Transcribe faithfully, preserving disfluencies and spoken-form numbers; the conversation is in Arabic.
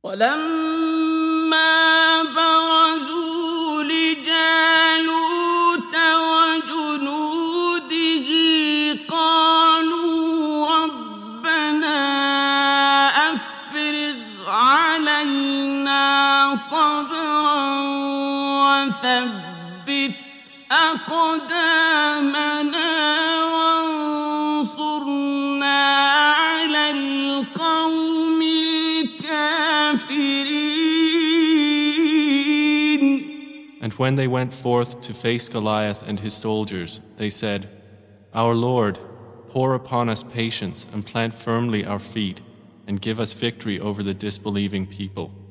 ولما برزوا لجالوت وجنوده قالوا ربنا أفرغ علينا صبرا وثبت أقدامنا وانصرنا على القوم الكافرين. And when they went forth to face Goliath and his soldiers, they said, Our Lord, pour upon us patience and plant firmly our feet, and give us victory over the disbelieving people.